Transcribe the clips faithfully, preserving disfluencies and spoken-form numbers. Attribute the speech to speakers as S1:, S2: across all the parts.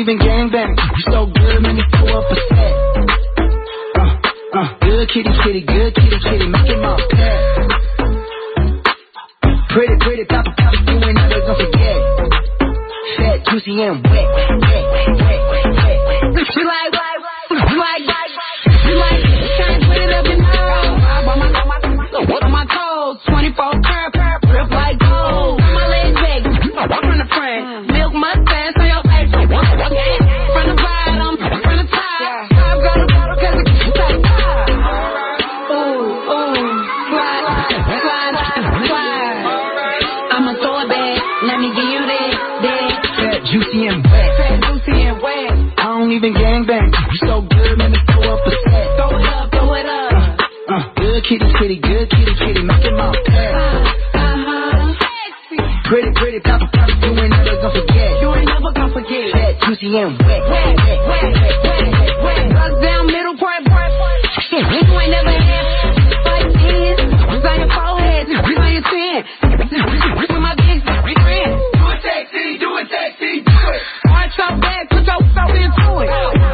S1: even gangbang. You so good, let me throw up a set. Uh, uh, good kitty, kitty, good kitty, kitty, make it my pet. Pretty, pretty, papa, papa, you ain't never gonna forget. Fat, juicy, and wet, wet, wet, wet, wet, wet. You like, like, you like, like, you like, trying to put it up in my road. I'm on my, on my toes, twenty-four karat, grip like gold. My legs big, from the front, milk mustache on your face. From the bottom, from the top, I've got a bottle 'cause it's like top. Ooh, ooh, slide, slide, slide. I'ma throw it back, let me give you that, that. Fat, juicy, and wet. Fat, juicy, and wet. I don't even gangbang. You so good, let me throw up a set. Throw it up, throw it up. Uh, uh, good kitty, kitty, good kitty, kitty, make it my pet. Uh, uh-huh. Pretty, pretty, papa, papa, you ain't never gonna forget. You ain't never gonna forget. Fat, juicy, and wet. Wet, wet, wet, wet, wet, wet. Bust down, middle part, part, part. You ain't never had like this. It's on your forehead, it's on your chin. With my big friend. Do it sexy, do it sexy, do it. Arch so bad, put your self into it.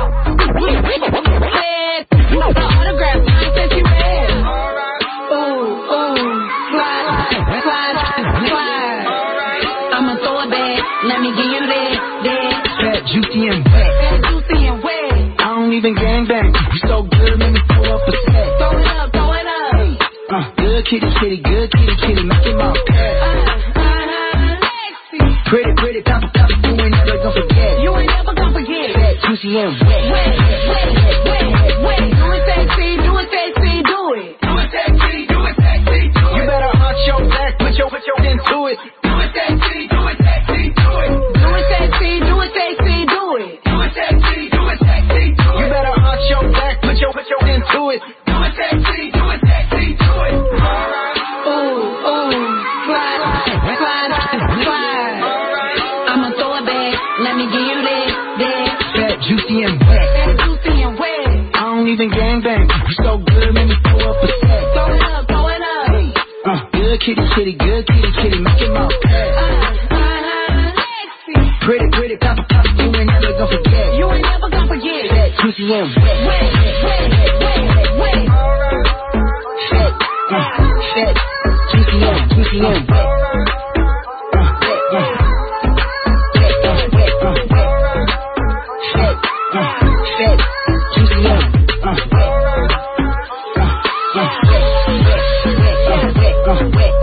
S1: Said, the autograph, I said she read. Ooh, ooh, slide, slide, slide. I'ma throw it back, let me give you that, that. Fat, juicy, and wet. Fat, juicy, and wet. I don't even gangbang. You so good, let me throw up a set. Throw it up, throw it up. Uh, good kitty, kitty, good kitty, kitty, make it my pet. Uh, uh, pretty, pretty, papa, papa, you ain't never gonna forget. You ain't never gonna forget. Fat, juicy, and wet. Wet, wet, wet, wet, wet. Do it sexy, do it sexy, do it. Do it sexy, do it sexy, do it. You better arch your back, put your, put your into it. Do it sexy, do it sexy, do it. Do it sexy, do it sexy, do it. Do it sexy, do it sexy, do it. You better arch your back, put your, put your into it. Do it sexy, do it sexy, do it. Ooh, ooh, slide, slide, slide. I'ma throw it back, let me give you that, that. Fat, juicy, and wet. Fat, juicy, and wet. I don't even gangbang. You so good, let me throw up a set. Throw it up, throw it up. Uh, good kitty, kitty, good kitty, kitty, make it my pet. Uh, uh, pretty, pretty, papa, papa, you ain't never gonna forget. You ain't never gonna forget. Fat, juicy, and wet. Wet, wet, wet, wet, wet. Fat, uh, fat, juicy, and juicy, and wet. Uh, wet, uh, wet, uh, wet, uh, wet. Fat, uh, fat, juicy, and uh, wet. Uh, uh, wet, wet, wet, uh, wet, uh, wet.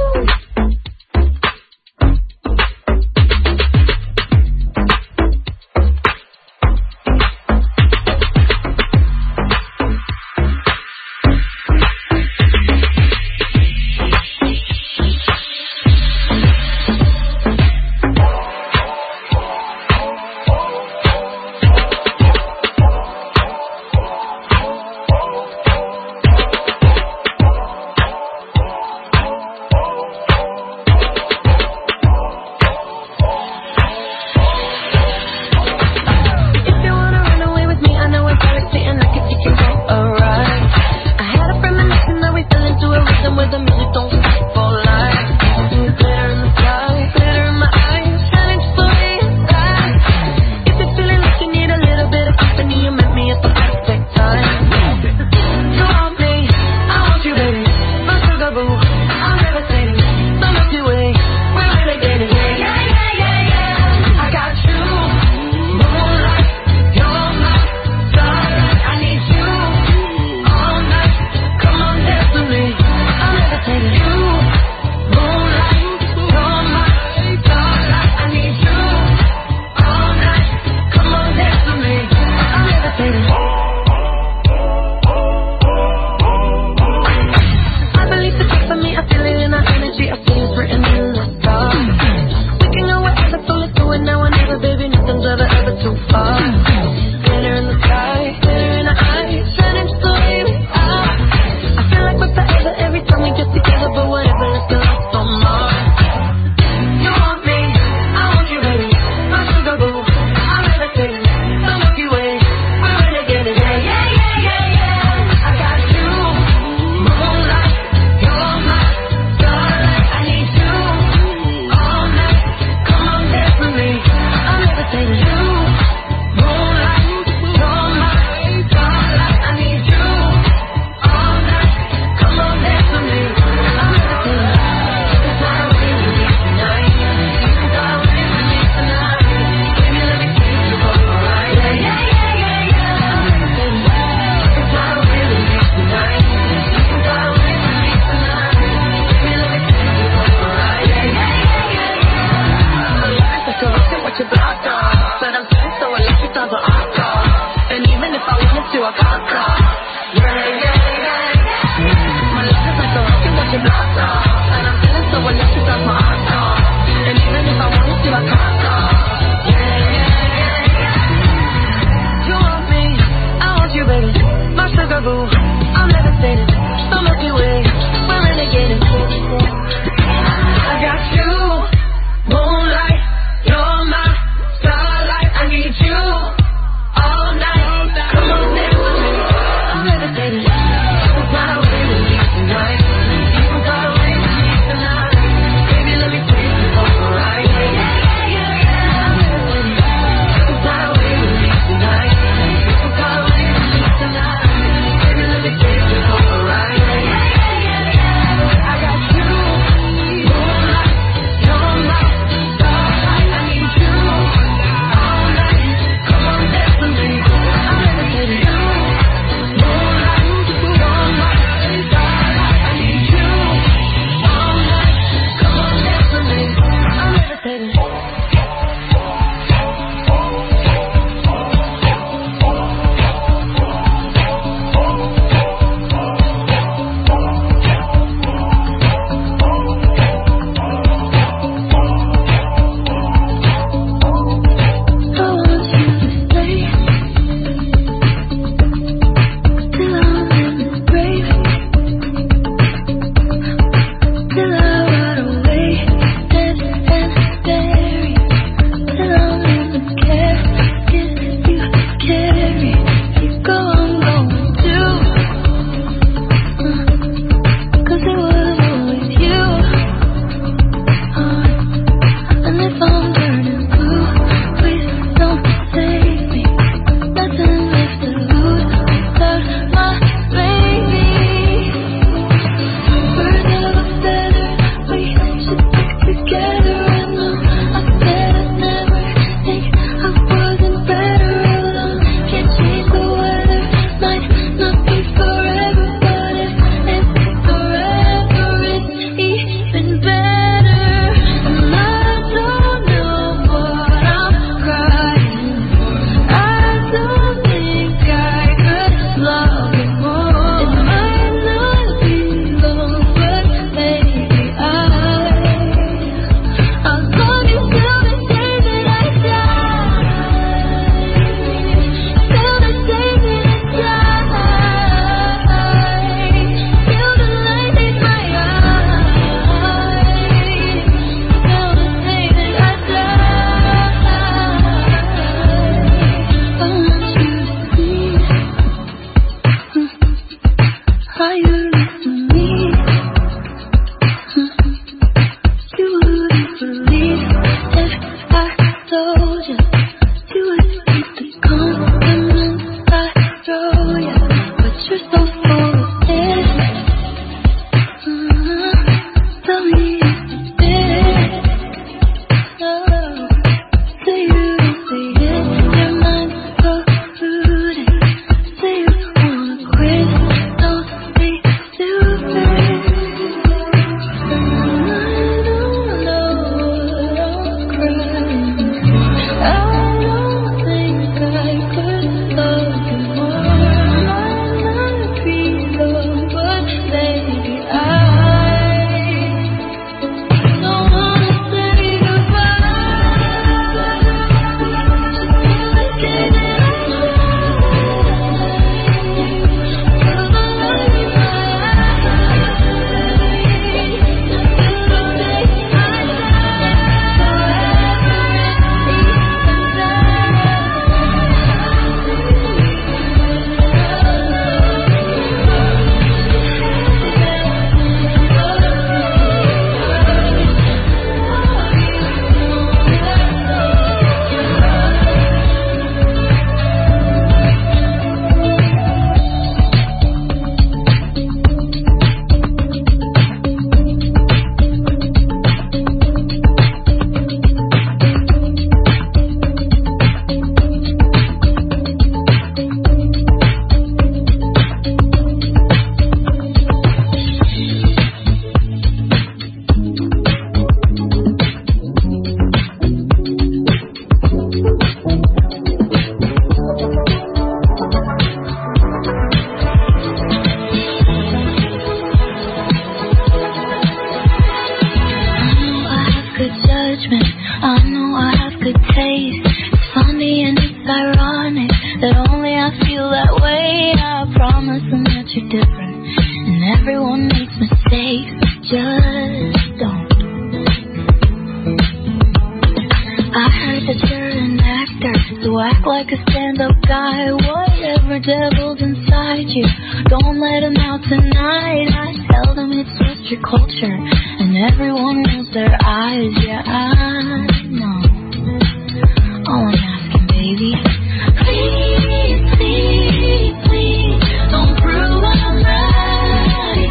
S2: like a stand-up guy. Whatever devil's inside you, don't let him out tonight. I tell them it's just your culture, and everyone rolls their eyes. Yeah, I know. All I'm asking, baby, please, please, please, don't prove I'm right.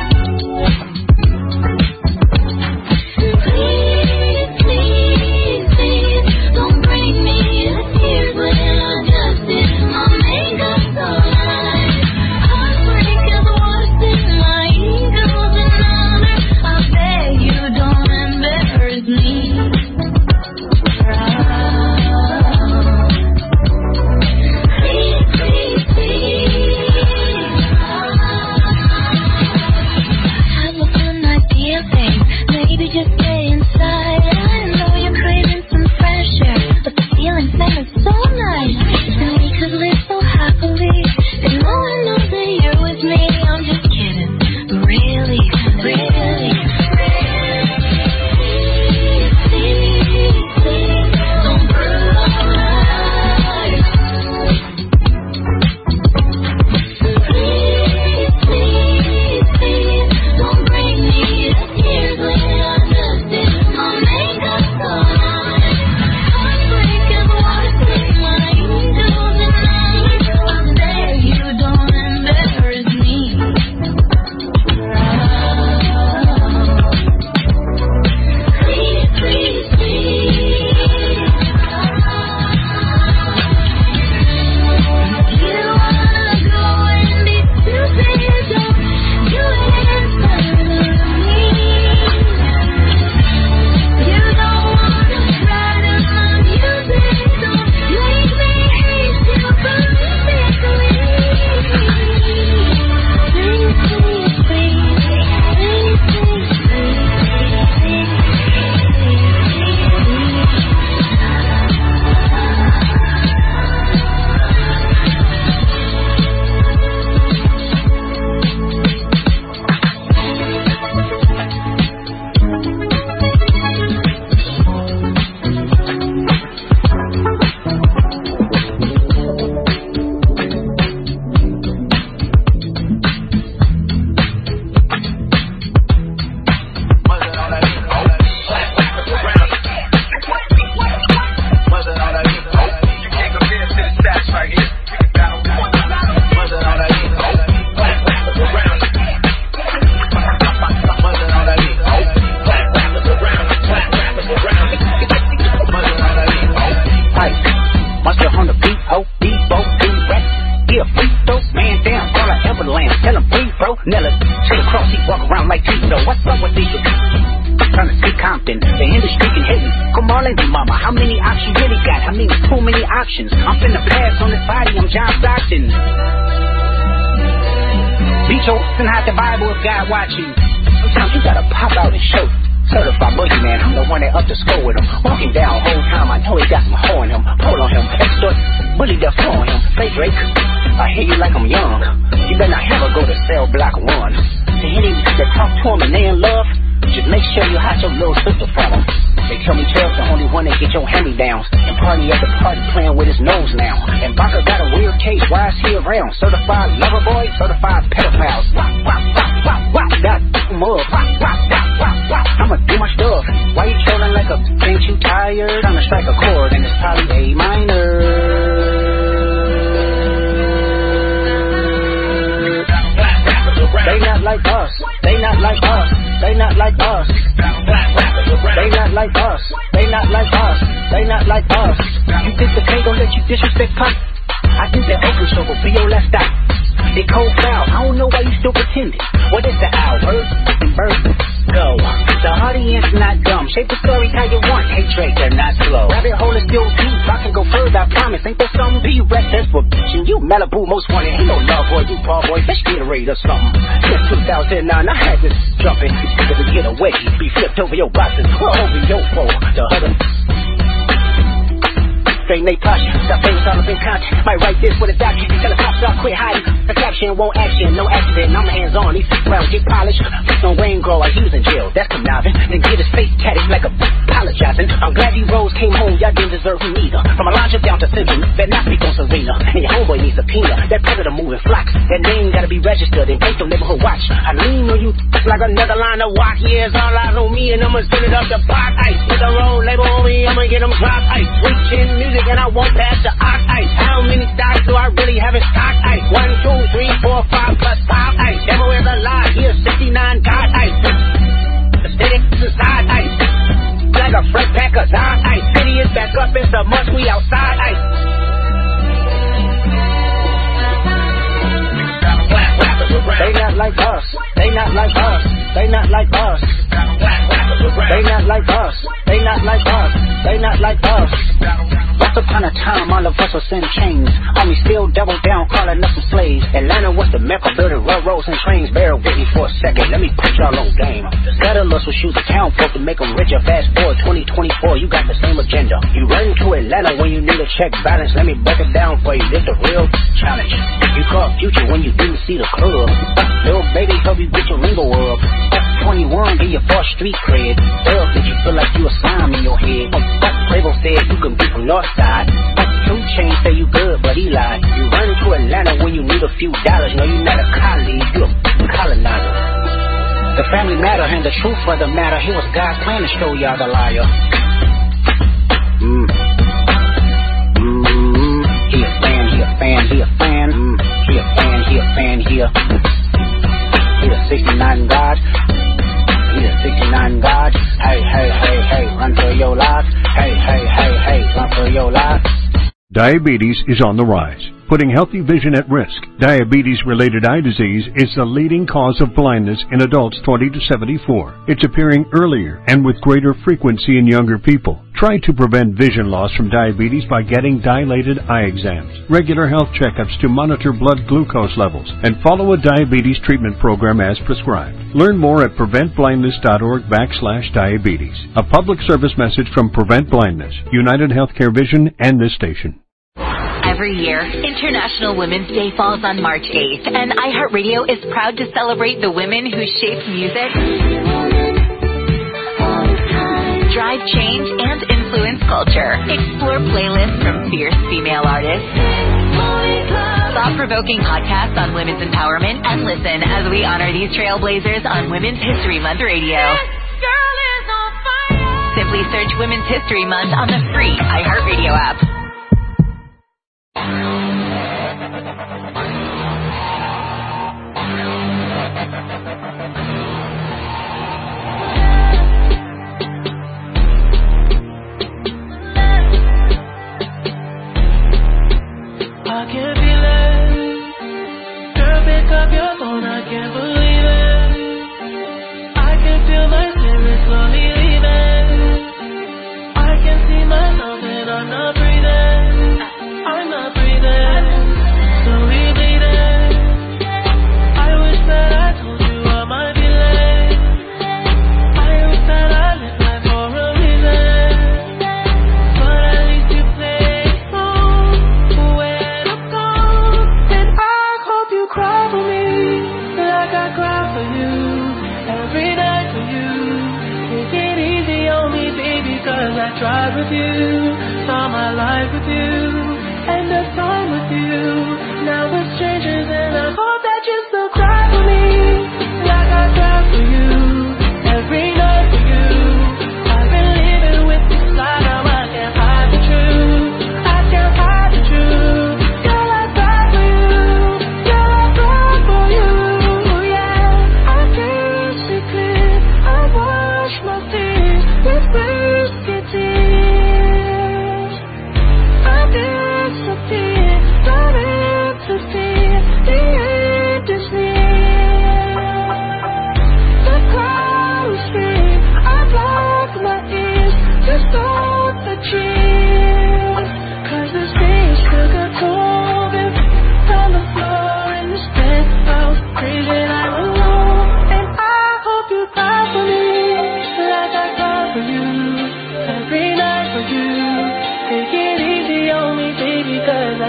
S2: Please, please, please, don't bring me to tears when I just did my makeup so nice. Heartbreak is worse than my ego's another. I beg you don't embarrass me. Just stay inside. I know you're craving some fresh air, but the feeling sounds so nice, and we could live so happily. And no one knows that you're with me. I'm just kidding, but really, really, really, please, please, don't prove I'm right. Please, please, please, don't bring me to tears when I'm finna pass on this body, I'm John Stockton. Be chosen and hide the Bible if God watching. Sometimes you gotta pop out and show. Certified boogeyman, I'm the one that up to score with him. Walking down whole time, I know he got some hoe in him. Pull on him, extort, bully the floor on him. Say Drake, I hear you like I'm young. You better not ever go to cell block one. To any that talk to him and they in love, just make sure you hide your little sister from him. They tell me Trev's the only one that get your hand-me-downs. And party at the party playing with his nose now. And Baca got a weird case, why is he around? Certified lover boy, certified pedophiles. Wop, wop, wop, wop, wop, got mud. Wop, wop, wop, wop, wop. I'ma do my stuff. Why you trolling like a, ain't you tired? Trying to strike a chord and it's probably A minor. They not like us, they not like us, they not like us. They not like us, they not like us, they not like us. You think the K gon' let you disrespect Pop? I think that open show will be your last stop. They cold foul, I don't know why you still pretending. What is the owl, bird and bird? Go. The audience not dumb, shape the story how you want. Hey Drake, they're not slow. Rabbit hole is still deep, I can go further, I promise. Ain't there something be reckless for bitchin'? You Malibu most wanted, ain't no love boy, you ball boy, fish Gatorade or something. Since two thousand nine, I had this jumping. Because to get away, be flipped over your boxes, or over your foe. The other straight Nate Posh. Got famous all up in content. Might write this with a document. Tell the cops I'll quit hiding. The caption won't action, no accident. I'm hands on. These rounds get polished. Fix on Wayne Grow. I use in jail. That's conniving. Then get his face tatted like a apologizing. I'm glad these Rose came home. Y'all didn't deserve him either. From Elijah down to Central, better not speak on Serena. And your homeboy needs a peanut. That predator moving flocks. That name gotta be registered and based on neighborhood watch. I lean on you like another line of walk. Yeah, it's all eyes on me and I'ma send it up the pot. Ice with the road label on me. I'ma get them drop. Ice reaching music and I won't pass the ox. Ice. How many stocks do I really have in stock? Ice. One, two, three, four, five plus five. Ice. Devil is a lie. Here's sixty-nine God. Ice. The city inside. Ice. Like a fresh pack of Zod. Ice. City is back up. It's a must. We outside. Ice. They not like us. They not like us. They not like us. They not like us. They not like us. They not like us. Once upon a time, all of us was in chains. Army still double down, calling us some slaves. Atlanta was the mecca, building railroads and trains. Bear with me for a second, let me put y'all on game. Settlers will shoot the town folk to make them richer. Fast forward twenty twenty-four, you got the same agenda. You run to Atlanta when you need a check balance. Let me break it down for you, this the real challenge. You caught Future when you didn't see the club. Little baby, help you get your lingo up. F twenty-one, give you false street cred. Well, did you feel like you a slime in your head? Fuck Quavo said you can be from Northside. Fuck two Chainz say you good, but he lied. You run to Atlanta when you need a few dollars. No, you're not a colleague, you a colonizer. The family matter and the truth for the matter. Here was God's plan to show y'all the liar. Mm. Mm. He a fan, he a fan, he a fan. Mm. He a fan, he a fan, he a. He a sixty-nine God. He a sixty-nine God. Hey, hey, hey, hey, run for your life. Hey, hey, hey, hey, run for your life.
S3: Diabetes is on the rise, putting healthy vision at risk. Diabetes-related eye disease is the leading cause of blindness in adults twenty to seventy-four. It's appearing earlier and with greater frequency in younger people. Try to prevent vision loss from diabetes by getting dilated eye exams, regular health checkups to monitor blood glucose levels, and follow a diabetes treatment program as prescribed. Learn more at preventblindness.org backslash diabetes. A public service message from Prevent Blindness, United Healthcare Vision, and this station.
S4: Every year, International Women's Day falls on March eighth, and iHeartRadio is proud to celebrate the women who shaped music, drive change, and influence culture. Explore playlists from fierce female artists, thought-provoking podcasts on women's empowerment, and listen as we honor these trailblazers on Women's History Month Radio.
S1: This girl is on fire.
S4: Simply search Women's History Month on the free iHeartRadio app.
S5: I can feel it. Girl, pick up your phone, I can't believe it. I can feel my spirit slowly leaving. I can see myself and I'm not breathing. I'm not breathing. Slowly bleeding. I wish that I told you I might be late. I wish that I lived life for a reason. But at least you played it home. Where to go? And I hope you cry for me like I cry for you. Every night for you. Take it easy on me, baby, cause I tried with you. Saw my life with you.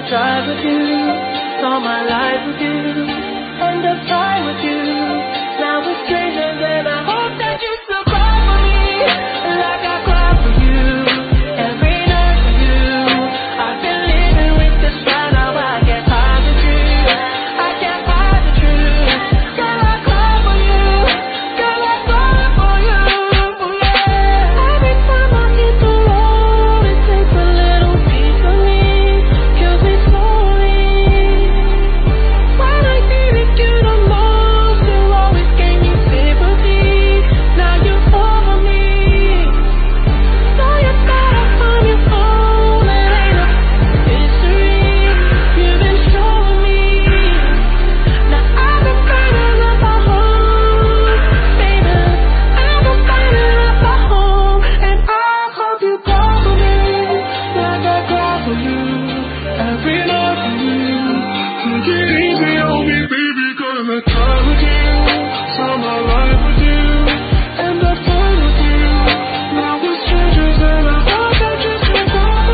S5: drive with you, saw my life with you, end up time with you. Now we're strangers and I hope that you